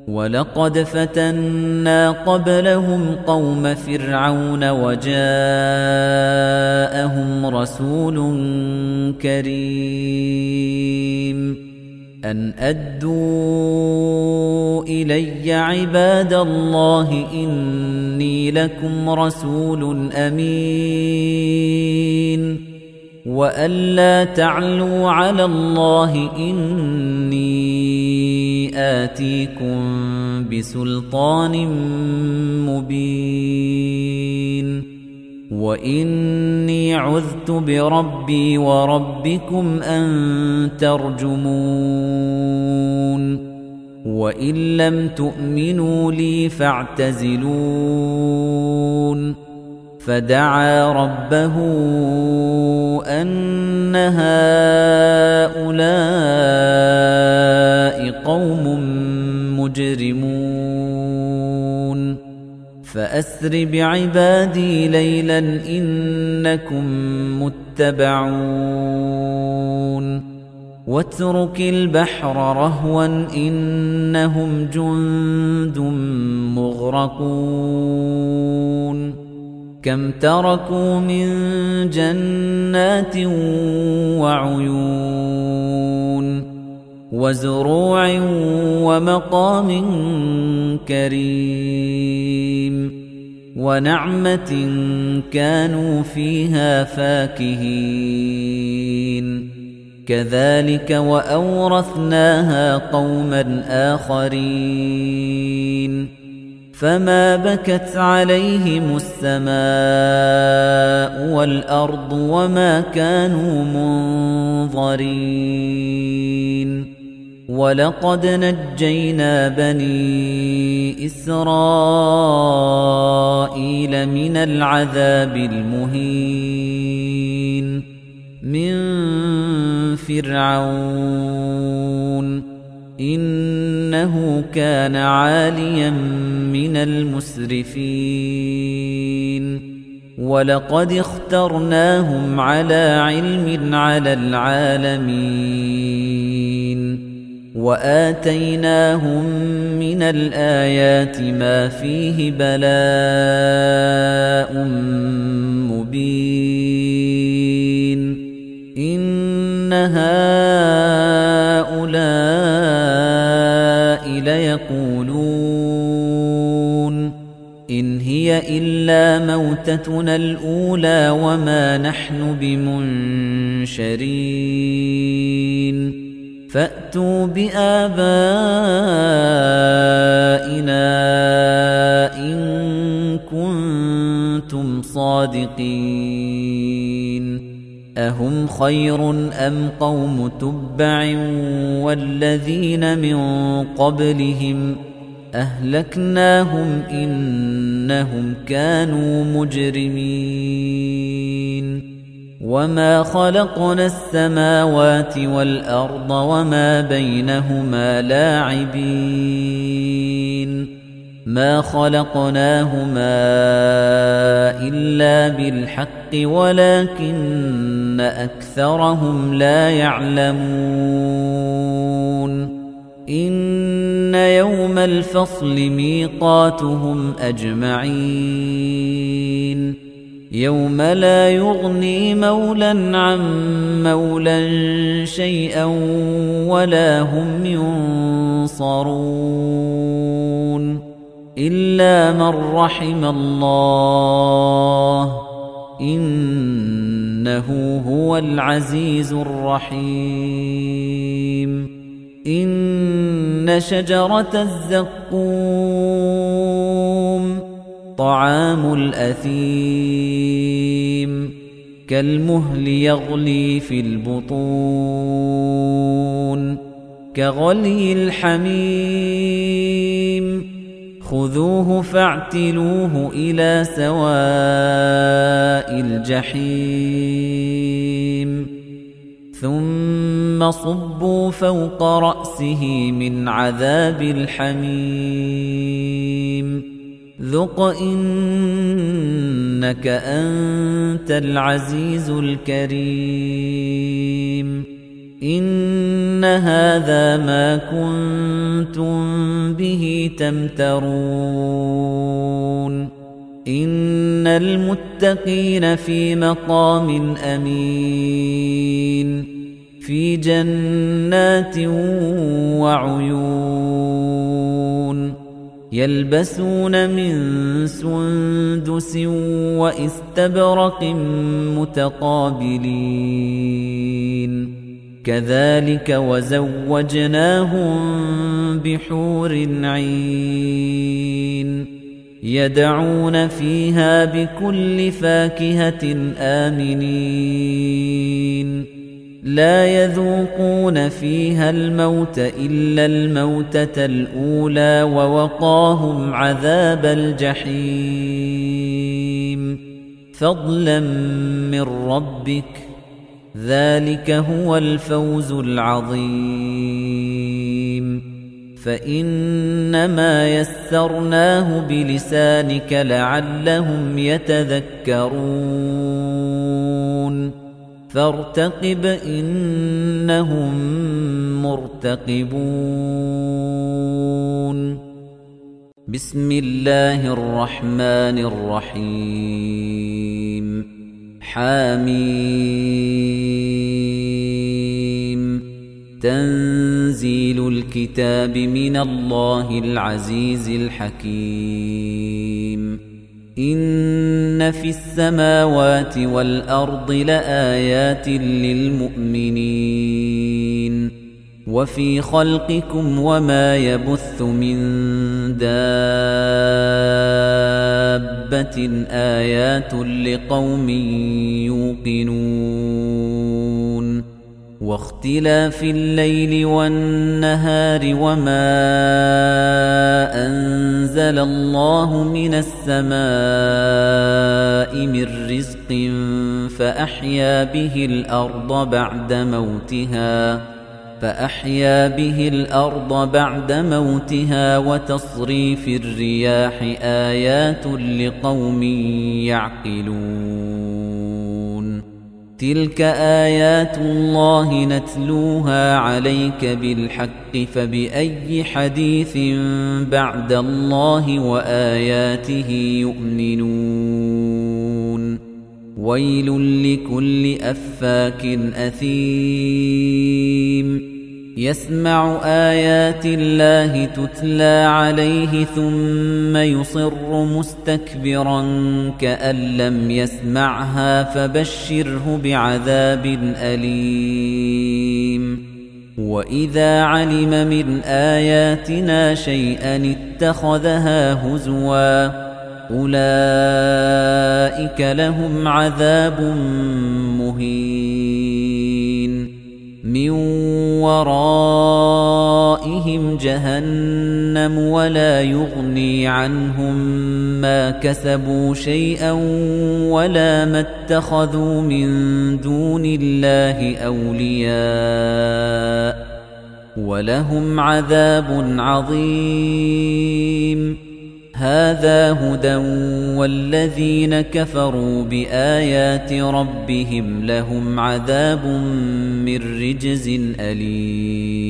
وَلَقَدْ فَتَنَّا قَبْلَهُمْ قَوْمَ فِرْعَوْنَ وَجَاءَهُمْ رَسُولٌ كَرِيمٌ أَنْ أَدُّوا إِلَيَّ عِبَادَ اللَّهِ إِنِّي لَكُمْ رَسُولٌ أَمِينٌ وَأَلَّا تَعْلُوا عَلَى اللَّهِ إِنِّي آتِيكُم بِسُلْطَانٍ مُّبِينٍ وَإِنِّي عُذْتُ بِرَبِّي وَرَبِّكُمْ أَن تَرْجُمُونِ وَإِن لَّمْ تُؤْمِنُوا لِي فَاعْتَزِلُونِ فَدَعَا رَبَّهُ أَنَّ هَٰؤُلَاءِ قَوْمٌ مُجْرِمُونَ فَأَسْرِ بِعِبَادِي لَيْلًا إِنَّكُم مُّتَّبَعُونَ وَاتْرُكِ الْبَحْرَ رَهْوًا إِنَّهُمْ جُندٌ مُّغْرَقُونَ كَمْ تَرَكُوا مِن جَنَّاتٍ وَعُيُونٍ وَزُرُوعٍ وَمَقَامٍ كَرِيمٍ وَنَعْمَةٍ كَانُوا فِيهَا فَاكِهِينَ كَذَلِكَ وَأَوْرَثْنَاهَا قَوْمًا آخَرِينَ فَمَا بَكَتْ عَلَيْهِمُ السَّمَاءُ وَالْأَرْضُ وَمَا كَانُوا مُنظَرِينَ وَلَقَدْ نَجَّيْنَا بَنِي إِسْرَائِيلَ مِنَ الْعَذَابِ الْمُهِينِ مِنْ فِرْعَوْنَ إِنَّهُ كَانَ عَالِيًا مِنَ الْمُسْرِفِينَ وَلَقَدِ اخْتَرْنَاهُمْ عَلَى عِلْمٍ عَلَى الْعَالَمِينَ وَآتَيْنَاهُمْ مِنَ الْآيَاتِ مَا فِيهِ بَلَاءٌ مُبِينٌ إِنَّ هَٰؤُلَاءِ لَيَقُولُونَ إِنْ هِيَ إِلَّا مَوْتَتُنَا الْأُولَىٰ وَمَا نَحْنُ بِمُنشَرِينَ فَأْتُوا بِآبَائِنَا إِن كُنتُمْ صَادِقِينَ أَهُمْ خَيْرٌ أَمْ قَوْمُ تُبَّعٍ وَالَّذِينَ مِن قَبْلِهِمْ أَهْلَكْنَاهُمْ إِنَّهُمْ كَانُوا مُجْرِمِينَ وَمَا خَلَقْنَا السَّمَاوَاتِ وَالْأَرْضَ وَمَا بَيْنَهُمَا لَاعِبِينَ مَا خَلَقْنَاهُمَا إِلَّا بِالْحَقِّ وَلَكِنَّ أَكْثَرَهُمْ لَا يَعْلَمُونَ إِنَّ يَوْمَ الْفَصْلِ مِيقَاتُهُمْ أَجْمَعِينَ يَوْمَ لَا يُغْنِي مَوْلًى عَن مَّوْلًى شَيْئًا وَلَا هُمْ يُنصَرُونَ إِلَّا مَن رَّحِمَ اللَّهُ إِنَّهُ هُوَ الْعَزِيزُ الرَّحِيمُ إِنَّ شَجَرَتَ الزَّقُّومِ طَعَامُ الْأَثِيمِ كَالْمُهْلِ يَغْلِي فِي الْبُطُونِ كَغَلْيِ الْحَمِيمِ خُذُوهُ فَاعْتِلُوهُ إِلَى سَوَاءِ الْجَحِيمِ ثُمَّ صُبُّوا فَوْقَ رَأْسِهِ مِنْ عَذَابِ الْحَمِيمِ ذُقْ إِنَّكَ أَنْتَ الْعَزِيزُ الْكَرِيمُ إن هذا ما كنتم به تمترون إن المتقين في مقام أمين في جنات وعيون يلبسون من سندس وإستبرق متقابلين كذلك وزوجناهم بحور عين يدعون فيها بكل فاكهة آمنين لا يذوقون فيها الموت إلا الموتة الأولى ووقاهم عذاب الجحيم فضلا من ربك ذلك هو الفوز العظيم فإنما يسرناه بلسانك لعلهم يتذكرون فارتقب إنهم مرتقبون بسم الله الرحمن الرحيم حميم تنزيل الكتاب من الله العزيز الحكيم إن في السماوات والأرض لآيات للمؤمنين وفي خلقكم وما يبث من دابة آيات لقوم يوقنون واختلاف الليل والنهار وما أنزل الله من السماء من رزق فأحيا به الأرض بعد موتها وتصريف الرياح آيات لقوم يعقلون تلك آيات الله نتلوها عليك بالحق فبأي حديث بعد الله وآياته يؤمنون ويل لكل أفاك أثيم يسمع آيات الله تتلى عليه ثم يصر مستكبرا كأن لم يسمعها فبشره بعذاب أليم وإذا علم من آياتنا شيئا اتخذها هزوا أولئك لهم عذاب مهين من ورائهم جهنم ولا يغني عنهم ما كسبوا شيئا ولا ما اتخذوا من دون الله أولياء ولهم عذاب عظيم هذا هدى والذين كفروا بآيات ربهم لهم عذاب من رجز أليم